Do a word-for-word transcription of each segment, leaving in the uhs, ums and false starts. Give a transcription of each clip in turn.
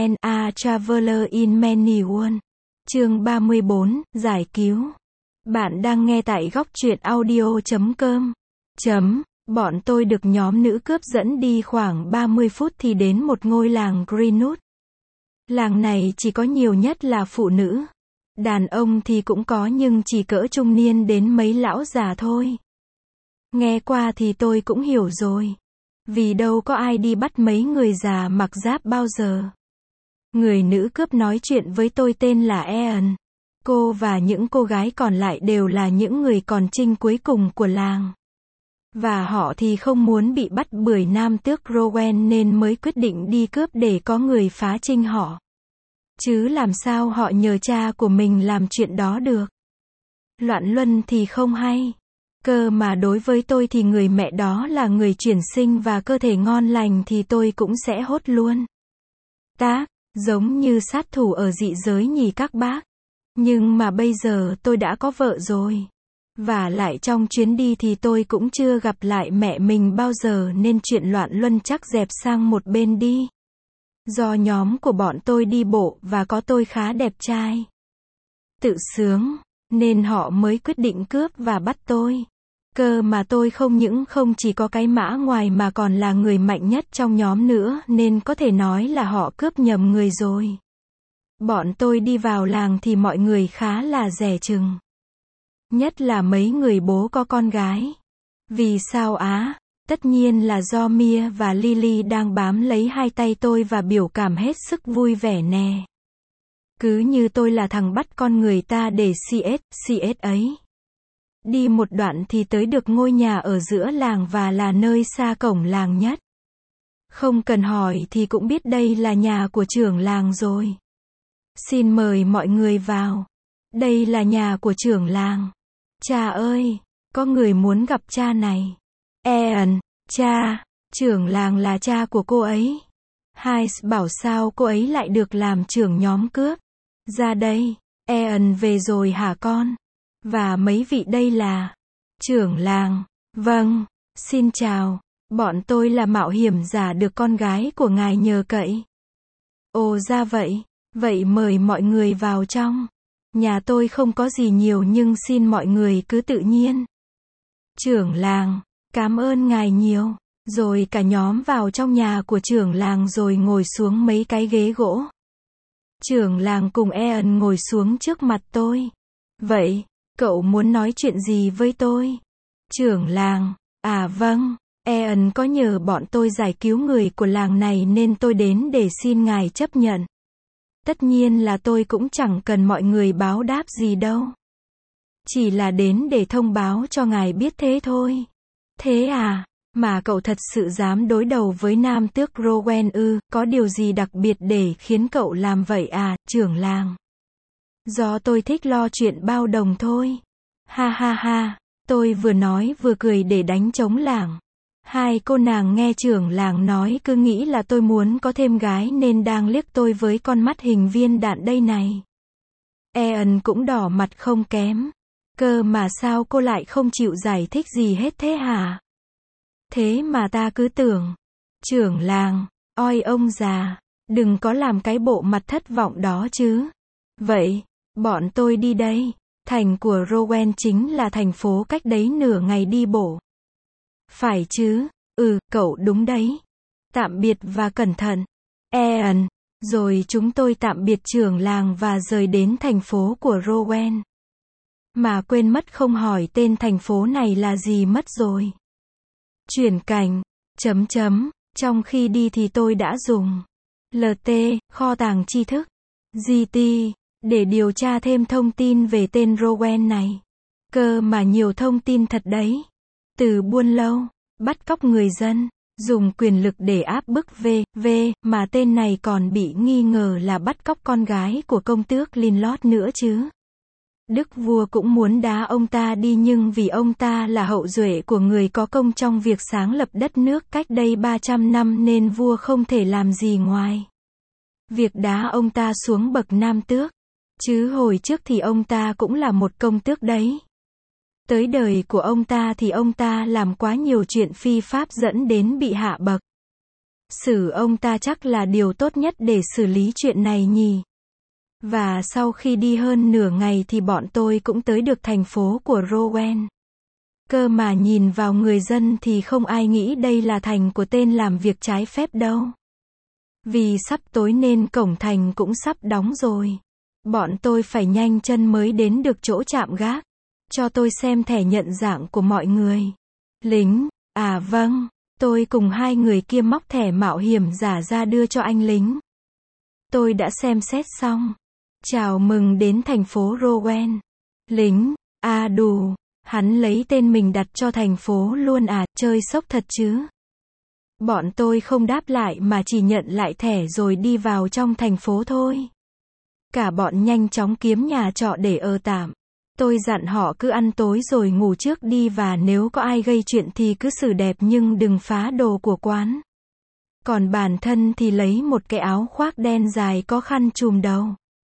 Rowan, A Traveler in Many Worlds. Chương ba mươi bốn, Giải cứu. Bạn đang nghe tại góc truyện audio chấm com. Chấm. Bọn tôi được nhóm nữ cướp dẫn đi khoảng ba mươi phút thì đến một ngôi làng Greenwood. Làng này chỉ có nhiều nhất là phụ nữ. Đàn ông thì cũng có nhưng chỉ cỡ trung niên đến mấy lão già thôi. Nghe qua thì tôi cũng hiểu rồi. Vì đâu có ai đi bắt mấy người già mặc giáp bao giờ. Người nữ cướp nói chuyện với tôi tên là Ean. Cô và những cô gái còn lại đều là những người còn trinh cuối cùng của làng. Và họ thì không muốn bị bắt bởi nam tước Rowan nên mới quyết định đi cướp để có người phá trinh họ. Chứ làm sao họ nhờ cha của mình làm chuyện đó được. Loạn luân thì không hay. Cơ mà đối với tôi thì người mẹ đó là người chuyển sinh và cơ thể ngon lành thì tôi cũng sẽ hốt luôn. Tác, giống như sát thủ ở dị giới nhỉ các bác. Nhưng mà bây giờ tôi đã có vợ rồi. Và lại trong chuyến đi thì tôi cũng chưa gặp lại mẹ mình bao giờ nên chuyện loạn luân chắc dẹp sang một bên đi. Do nhóm của bọn tôi đi bộ và có tôi khá đẹp trai. Tự sướng, nên họ mới quyết định cướp và bắt tôi. Cơ mà tôi không những không chỉ có cái mã ngoài mà còn là người mạnh nhất trong nhóm nữa nên có thể nói là họ cướp nhầm người rồi. Bọn tôi đi vào làng thì mọi người khá là dè chừng. Nhất là mấy người bố có con gái. Vì sao á? Tất nhiên là do Mia và Lily đang bám lấy hai tay tôi và biểu cảm hết sức vui vẻ nè. Cứ như tôi là thằng bắt con người ta để xê ét, xê ét ấy. Đi một đoạn thì tới được ngôi nhà ở giữa làng và là nơi xa cổng làng nhất. Không cần hỏi thì cũng biết đây là nhà của trưởng làng rồi. Xin mời mọi người vào. Đây là nhà của trưởng làng. Cha ơi, có người muốn gặp cha này. Ean, cha, trưởng làng là cha của cô ấy. Hayes bảo sao cô ấy lại được làm trưởng nhóm cướp. Ra đây, Ean về rồi hả con? Và mấy vị đây là trưởng làng. Vâng, xin chào. Bọn tôi là mạo hiểm giả được con gái của ngài nhờ cậy. Ồ ra vậy. Vậy mời mọi người vào trong. Nhà tôi không có gì nhiều nhưng xin mọi người cứ tự nhiên. Trưởng làng, cảm ơn ngài nhiều. Rồi cả nhóm vào trong nhà của trưởng làng rồi ngồi xuống mấy cái ghế gỗ. Trưởng làng cùng Ean ngồi xuống trước mặt tôi. Vậy, cậu muốn nói chuyện gì với tôi? Trưởng làng, à vâng, Ean có nhờ bọn tôi giải cứu người của làng này nên tôi đến để xin ngài chấp nhận. Tất nhiên là tôi cũng chẳng cần mọi người báo đáp gì đâu. Chỉ là đến để thông báo cho ngài biết thế thôi. Thế à, mà cậu thật sự dám đối đầu với nam tước Rowan ư, có điều gì đặc biệt để khiến cậu làm vậy à, trưởng làng? Do tôi thích lo chuyện bao đồng thôi. Ha ha ha, tôi vừa nói vừa cười để đánh trống lảng. Hai cô nàng nghe trưởng làng nói cứ nghĩ là tôi muốn có thêm gái nên đang liếc tôi với con mắt hình viên đạn đây này. Ean cũng đỏ mặt không kém. Cơ mà sao cô lại không chịu giải thích gì hết thế hả? Thế mà ta cứ tưởng. Trưởng làng, oi ông già, đừng có làm cái bộ mặt thất vọng đó chứ. Vậy, bọn tôi đi đây. Thành của Rowan chính là thành phố cách đấy nửa ngày đi bộ. Phải chứ, ừ, cậu đúng đấy. Tạm biệt và cẩn thận. Ean, rồi chúng tôi tạm biệt trưởng làng và rời đến thành phố của Rowan. Mà quên mất không hỏi tên thành phố này là gì mất rồi. Chuyển cảnh, chấm chấm, trong khi đi thì tôi đã dùng lờ tê, kho tàng tri thức, giê tê, để điều tra thêm thông tin về tên Rowan này. Cơ mà nhiều thông tin thật đấy. Từ buôn lâu, bắt cóc người dân, dùng quyền lực để áp bức vê vê, mà tên này còn bị nghi ngờ là bắt cóc con gái của công tước Linlord nữa chứ. Đức vua cũng muốn đá ông ta đi nhưng vì ông ta là hậu duệ của người có công trong việc sáng lập đất nước cách đây ba trăm năm nên vua không thể làm gì ngoài việc đá ông ta xuống bậc nam tước. Chứ hồi trước thì ông ta cũng là một công tước đấy. Tới đời của ông ta thì ông ta làm quá nhiều chuyện phi pháp dẫn đến bị hạ bậc. Xử ông ta chắc là điều tốt nhất để xử lý chuyện này nhỉ. Và sau khi đi hơn nửa ngày thì bọn tôi cũng tới được thành phố của Rowan. Cơ mà nhìn vào người dân thì không ai nghĩ đây là thành của tên làm việc trái phép đâu. Vì sắp tối nên cổng thành cũng sắp đóng rồi. Bọn tôi phải nhanh chân mới đến được chỗ trạm gác. Cho tôi xem thẻ nhận dạng của mọi người. Lính, à vâng, tôi cùng hai người kia móc thẻ mạo hiểm giả ra đưa cho anh lính. Tôi đã xem xét xong. Chào mừng đến thành phố Rowan. Lính, à đủ, hắn lấy tên mình đặt cho thành phố luôn à, chơi sốc thật chứ. Bọn tôi không đáp lại mà chỉ nhận lại thẻ rồi đi vào trong thành phố thôi. Cả bọn nhanh chóng kiếm nhà trọ để ở tạm. Tôi dặn họ cứ ăn tối rồi ngủ trước đi và nếu có ai gây chuyện thì cứ xử đẹp nhưng đừng phá đồ của quán. Còn bản thân thì lấy một cái áo khoác đen dài có khăn trùm đầu.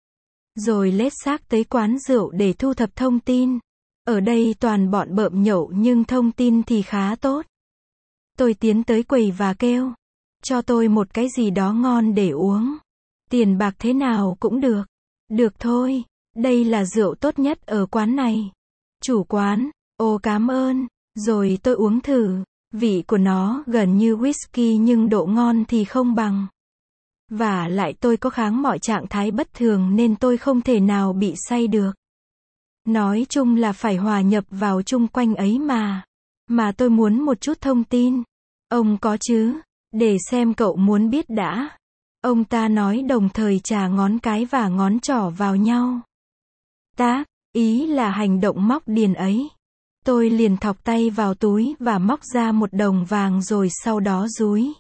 Rồi lết xác tới quán rượu để thu thập thông tin. Ở đây toàn bọn bợm nhậu nhưng thông tin thì khá tốt. Tôi tiến tới quầy và kêu. Cho tôi một cái gì đó ngon để uống. Tiền bạc thế nào cũng được. Được thôi. Đây là rượu tốt nhất ở quán này. Chủ quán, ồ cảm ơn. Rồi tôi uống thử. Vị của nó gần như whisky nhưng độ ngon thì không bằng. Và lại tôi có kháng mọi trạng thái bất thường nên tôi không thể nào bị say được. Nói chung là phải hòa nhập vào chung quanh ấy mà. Mà tôi muốn một chút thông tin. Ông có chứ? Để xem cậu muốn biết đã. Ông ta nói đồng thời chà ngón cái và ngón trỏ vào nhau. Tác, ý là hành động móc điền ấy. Tôi liền thọc tay vào túi và móc ra một đồng vàng rồi sau đó dúi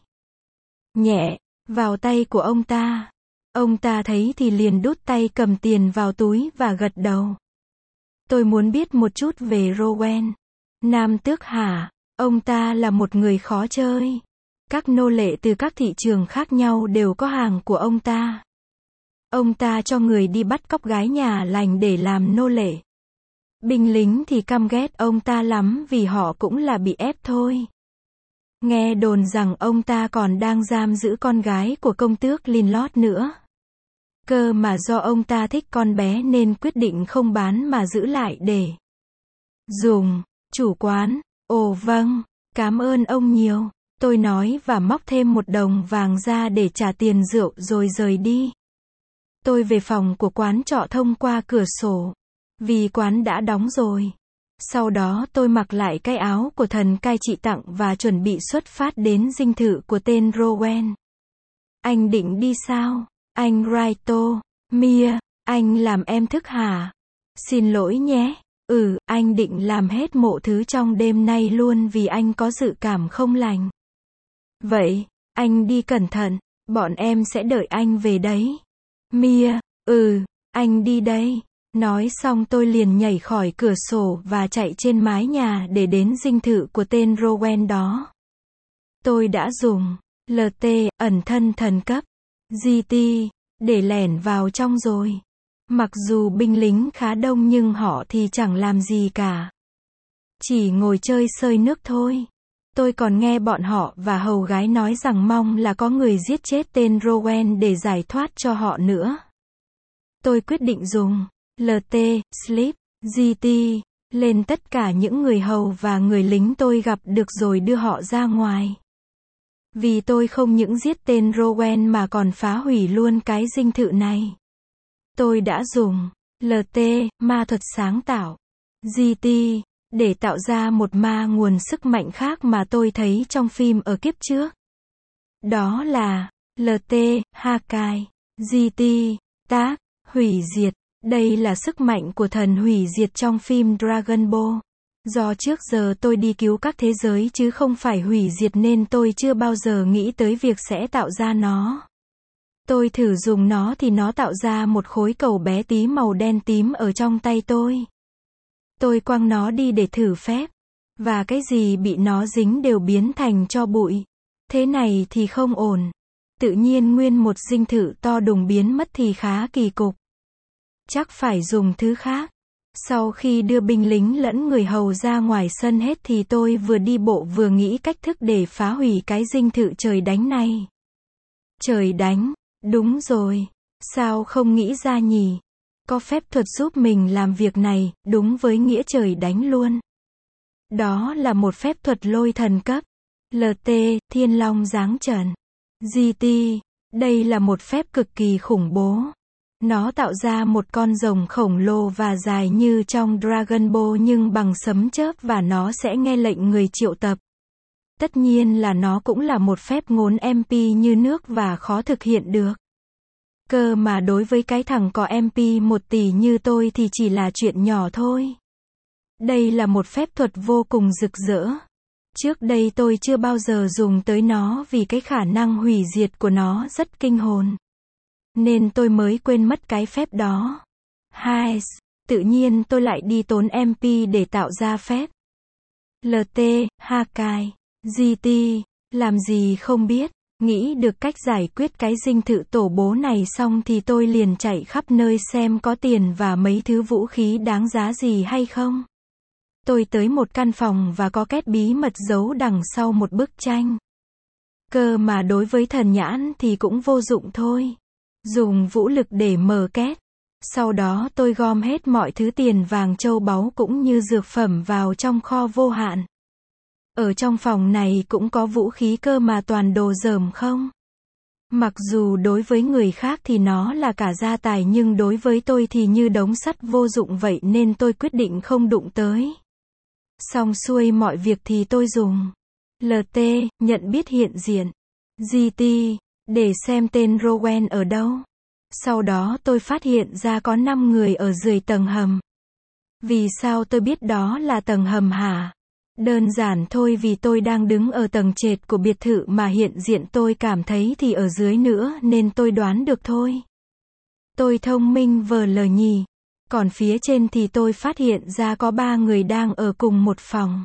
nhẹ vào tay của ông ta. Ông ta thấy thì liền đút tay cầm tiền vào túi và gật đầu. Tôi muốn biết một chút về Rowan. Nam tước hả? Ông ta là một người khó chơi. Các nô lệ từ các thị trường khác nhau đều có hàng của ông ta. Ông ta cho người đi bắt cóc gái nhà lành để làm nô lệ. Binh lính thì căm ghét ông ta lắm vì họ cũng là bị ép thôi. Nghe đồn rằng ông ta còn đang giam giữ con gái của công tước Linlord nữa. Cơ mà do ông ta thích con bé nên quyết định không bán mà giữ lại để dùng. Chủ quán, ồ vâng, cảm ơn ông nhiều. Tôi nói và móc thêm một đồng vàng ra để trả tiền rượu rồi rời đi. Tôi về phòng của quán trọ thông qua cửa sổ. Vì quán đã đóng rồi. Sau đó tôi mặc lại cái áo của thần cai trị tặng và chuẩn bị xuất phát đến dinh thự của tên Rowan. Anh định đi sao? Anh Raito, Mia, anh làm em thức hả? Xin lỗi nhé. Ừ, anh định làm hết mộ thứ trong đêm nay luôn vì anh có dự cảm không lành. Vậy, anh đi cẩn thận, bọn em sẽ đợi anh về đấy. Mia, ừ, anh đi đây. Nói xong tôi liền nhảy khỏi cửa sổ và chạy trên mái nhà để đến dinh thự của tên Rowan đó. Tôi đã dùng lờ tê, ẩn thân thần cấp, giê tê, để lẻn vào trong rồi. Mặc dù binh lính khá đông nhưng họ thì chẳng làm gì cả. Chỉ ngồi chơi sơi nước thôi. Tôi còn nghe bọn họ và hầu gái nói rằng mong là có người giết chết tên Rowan để giải thoát cho họ nữa. Tôi quyết định dùng lờ tê, sleep, giê tê, lên tất cả những người hầu và người lính tôi gặp được rồi đưa họ ra ngoài. Vì tôi không những giết tên Rowan mà còn phá hủy luôn cái dinh thự này. Tôi đã dùng lờ tê, ma thuật sáng tạo, giê tê, để tạo ra một ma nguồn sức mạnh khác mà tôi thấy trong phim ở kiếp trước. Đó là lờ tê, Hakai, giê tê, tác, hủy diệt. Đây là sức mạnh của thần hủy diệt trong phim Dragon Ball. Do trước giờ tôi đi cứu các thế giới chứ không phải hủy diệt nên tôi chưa bao giờ nghĩ tới việc sẽ tạo ra nó. Tôi thử dùng nó thì nó tạo ra một khối cầu bé tí màu đen tím ở trong tay tôi. Tôi quăng nó đi để thử phép. Và cái gì bị nó dính đều biến thành tro bụi. Thế này thì không ổn. Tự nhiên nguyên một dinh thự to đùng biến mất thì khá kỳ cục. Chắc phải dùng thứ khác. Sau khi đưa binh lính lẫn người hầu ra ngoài sân hết thì tôi vừa đi bộ vừa nghĩ cách thức để phá hủy cái dinh thự trời đánh này. Trời đánh, đúng rồi. Sao không nghĩ ra nhỉ? Có phép thuật giúp mình làm việc này, đúng với nghĩa trời đánh luôn. Đó là một phép thuật lôi thần cấp. lờ tê, Thiên Long giáng trần. giê tê, đây là một phép cực kỳ khủng bố. Nó tạo ra một con rồng khổng lồ và dài như trong Dragon Ball nhưng bằng sấm chớp và nó sẽ nghe lệnh người triệu tập. Tất nhiên là nó cũng là một phép ngốn em pê như nước và khó thực hiện được. Cơ mà đối với cái thằng có em pê một tỷ như tôi thì chỉ là chuyện nhỏ thôi. Đây là một phép thuật vô cùng rực rỡ. Trước đây tôi chưa bao giờ dùng tới nó vì cái khả năng hủy diệt của nó rất kinh hồn. Nên tôi mới quên mất cái phép đó. Hai, tự nhiên tôi lại đi tốn em pê để tạo ra phép. lờ tê, Hakai, giê tê, làm gì không biết. Nghĩ được cách giải quyết cái dinh thự tổ bố này xong thì tôi liền chạy khắp nơi xem có tiền và mấy thứ vũ khí đáng giá gì hay không. Tôi tới một căn phòng và có két bí mật giấu đằng sau một bức tranh. Cơ mà đối với thần nhãn thì cũng vô dụng thôi. Dùng vũ lực để mở két. Sau đó tôi gom hết mọi thứ tiền vàng châu báu cũng như dược phẩm vào trong kho vô hạn. Ở trong phòng này cũng có vũ khí cơ mà toàn đồ dởm không. Mặc dù đối với người khác thì nó là cả gia tài nhưng đối với tôi thì như đống sắt vô dụng vậy nên tôi quyết định không đụng tới. Xong xuôi mọi việc thì tôi dùng lờ tê, nhận biết hiện diện, giê tê, để xem tên Rowan ở đâu. Sau đó tôi phát hiện ra có năm người ở dưới tầng hầm. Vì sao tôi biết đó là tầng hầm hả? Đơn giản thôi vì tôi đang đứng ở tầng trệt của biệt thự mà hiện diện tôi cảm thấy thì ở dưới nữa nên tôi đoán được thôi. Tôi thông minh vờ lờ nhì. Còn phía trên thì tôi phát hiện ra có ba người đang ở cùng một phòng.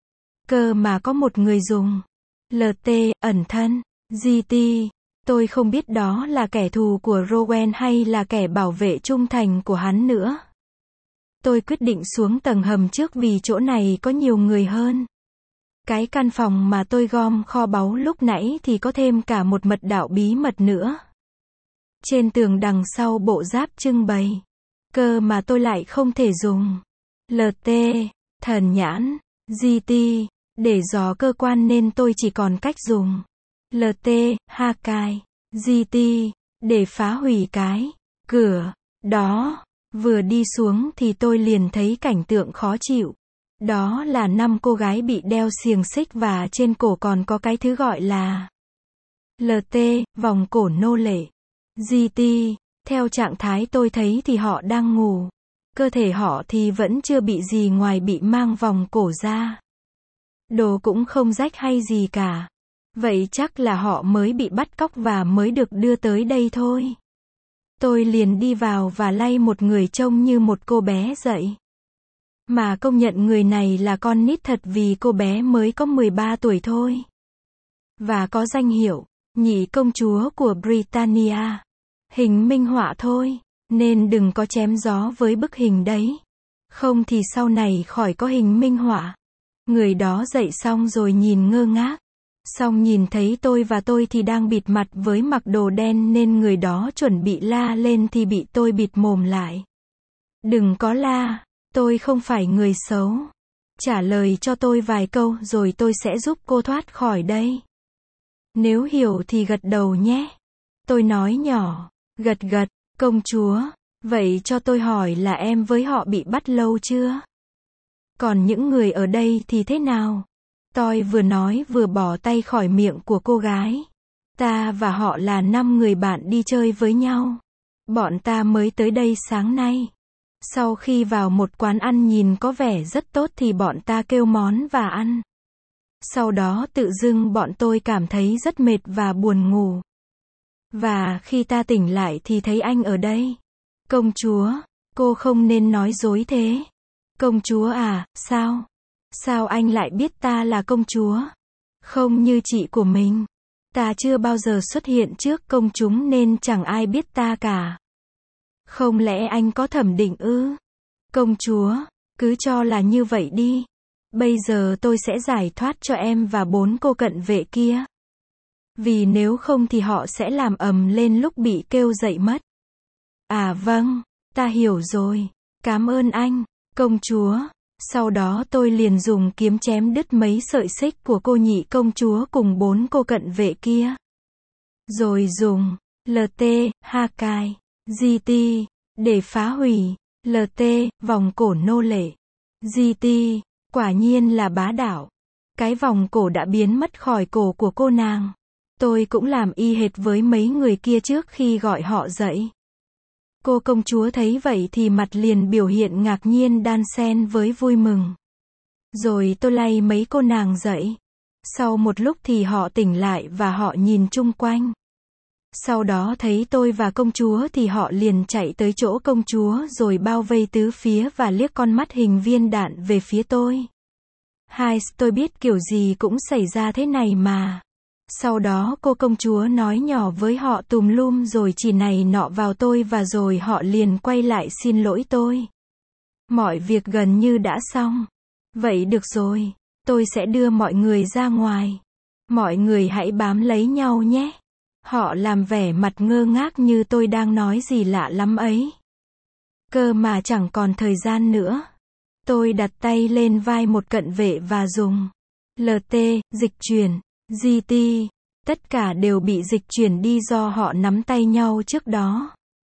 Cơ mà có một người dùng lờ tê, ẩn thân, giê tê. Tôi không biết đó là kẻ thù của Rowan hay là kẻ bảo vệ trung thành của hắn nữa. Tôi quyết định xuống tầng hầm trước vì chỗ này có nhiều người hơn. Cái căn phòng mà tôi gom kho báu lúc nãy thì có thêm cả một mật đạo bí mật nữa. Trên tường đằng sau bộ giáp trưng bày. Cơ mà tôi lại không thể dùng lờ tê, thần nhãn, giê tê, để dò cơ quan nên tôi chỉ còn cách dùng lờ tê, Hakai, giê tê, để phá hủy cái cửa đó. Vừa đi xuống thì tôi liền thấy cảnh tượng khó chịu. Đó là năm cô gái bị đeo xiềng xích và trên cổ còn có cái thứ gọi là lờ tê, vòng cổ nô lệ. giê tê, theo trạng thái tôi thấy thì họ đang ngủ. Cơ thể họ thì vẫn chưa bị gì ngoài bị mang vòng cổ ra. Đồ cũng không rách hay gì cả. Vậy chắc là họ mới bị bắt cóc và mới được đưa tới đây thôi. Tôi liền đi vào và lay một người trông như một cô bé dậy. Mà công nhận người này là con nít thật vì cô bé mới có mười ba tuổi thôi. Và có danh hiệu, nhị công chúa của Britannia. Hình minh họa thôi, nên đừng có chém gió với bức hình đấy. Không thì sau này khỏi có hình minh họa. Người đó dậy xong rồi nhìn ngơ ngác. Xong nhìn thấy tôi và tôi thì đang bịt mặt với mặc đồ đen nên người đó chuẩn bị la lên thì bị tôi bịt mồm lại. Đừng có la, tôi không phải người xấu. Trả lời cho tôi vài câu rồi tôi sẽ giúp cô thoát khỏi đây. Nếu hiểu thì gật đầu nhé. Tôi nói nhỏ, gật gật, công chúa. Vậy cho tôi hỏi là em với họ bị bắt lâu chưa? Còn những người ở đây thì thế nào? Tôi vừa nói vừa bỏ tay khỏi miệng của cô gái. Ta và họ là năm người bạn đi chơi với nhau. Bọn ta mới tới đây sáng nay. Sau khi vào một quán ăn nhìn có vẻ rất tốt thì bọn ta kêu món và ăn. Sau đó tự dưng bọn tôi cảm thấy rất mệt và buồn ngủ. Và khi ta tỉnh lại thì thấy anh ở đây. Công chúa, cô không nên nói dối thế. Công chúa à, sao? Sao anh lại biết ta là công chúa? Không như chị của mình. Ta chưa bao giờ xuất hiện trước công chúng nên chẳng ai biết ta cả. Không lẽ anh có thẩm định ư? Công chúa, cứ cho là như vậy đi. Bây giờ tôi sẽ giải thoát cho em và bốn cô cận vệ kia. Vì nếu không thì họ sẽ làm ầm lên lúc bị kêu dậy mất. À vâng, ta hiểu rồi. Cảm ơn anh, công chúa. Sau đó tôi liền dùng kiếm chém đứt mấy sợi xích của cô nhị công chúa cùng bốn cô cận vệ kia. Rồi dùng lờ tê, Hakai, giê tê, để phá hủy, lờ tê, vòng cổ nô lệ. giê tê, quả nhiên là bá đạo. Cái vòng cổ đã biến mất khỏi cổ của cô nàng. Tôi cũng làm y hệt với mấy người kia trước khi gọi họ dậy. Cô công chúa thấy vậy thì mặt liền biểu hiện ngạc nhiên đan xen với vui mừng. Rồi tôi lay mấy cô nàng dậy. Sau một lúc thì họ tỉnh lại và họ nhìn chung quanh. Sau đó thấy tôi và công chúa thì họ liền chạy tới chỗ công chúa rồi bao vây tứ phía và liếc con mắt hình viên đạn về phía tôi. Hai, tôi biết kiểu gì cũng xảy ra thế này mà. Sau đó cô công chúa nói nhỏ với họ tùm lum rồi chỉ này nọ vào tôi và rồi họ liền quay lại xin lỗi tôi. Mọi việc gần như đã xong. Vậy được rồi, tôi sẽ đưa mọi người ra ngoài. Mọi người hãy bám lấy nhau nhé. Họ làm vẻ mặt ngơ ngác như tôi đang nói gì lạ lắm ấy. Cơ mà chẳng còn thời gian nữa. Tôi đặt tay lên vai một cận vệ và dùng lờ tê, dịch chuyển, giê tê, tất cả đều bị dịch chuyển đi do họ nắm tay nhau trước đó.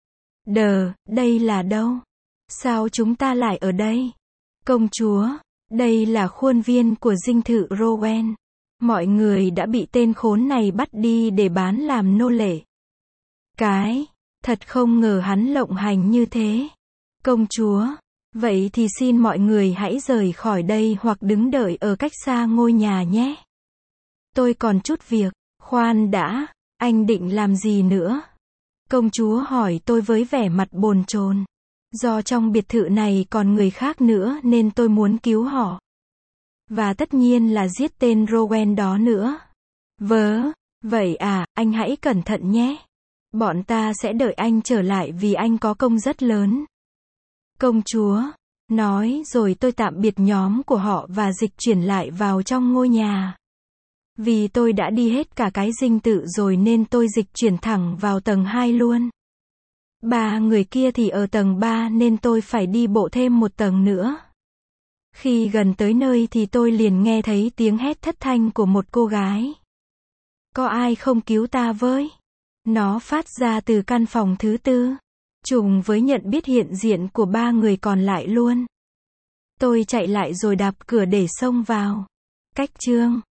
Đờ, đây là đâu? Sao chúng ta lại ở đây? Công chúa, đây là khuôn viên của dinh thự Rowan. Mọi người đã bị tên khốn này bắt đi để bán làm nô lệ. Cái, thật không ngờ hắn lộng hành như thế. Công chúa, vậy thì xin mọi người hãy rời khỏi đây hoặc đứng đợi ở cách xa ngôi nhà nhé. Tôi còn chút việc. Khoan đã, anh định làm gì nữa? Công chúa hỏi tôi với vẻ mặt bồn chồn. Do trong biệt thự này còn người khác nữa nên tôi muốn cứu họ. Và tất nhiên là giết tên Rowan đó nữa. Vớ, vậy à, anh hãy cẩn thận nhé. Bọn ta sẽ đợi anh trở lại vì anh có công rất lớn. Công chúa nói rồi tôi tạm biệt nhóm của họ và dịch chuyển lại vào trong ngôi nhà. Vì tôi đã đi hết cả cái dinh thự rồi nên tôi dịch chuyển thẳng vào tầng hai luôn. Ba người kia thì ở tầng ba nên tôi phải đi bộ thêm một tầng nữa. Khi gần tới nơi thì tôi liền nghe thấy tiếng hét thất thanh của một cô gái. Có ai không cứu ta với? Nó phát ra từ căn phòng thứ tư. Trùng với nhận biết hiện diện của ba người còn lại luôn. Tôi chạy lại rồi đạp cửa để xông vào. Cách chương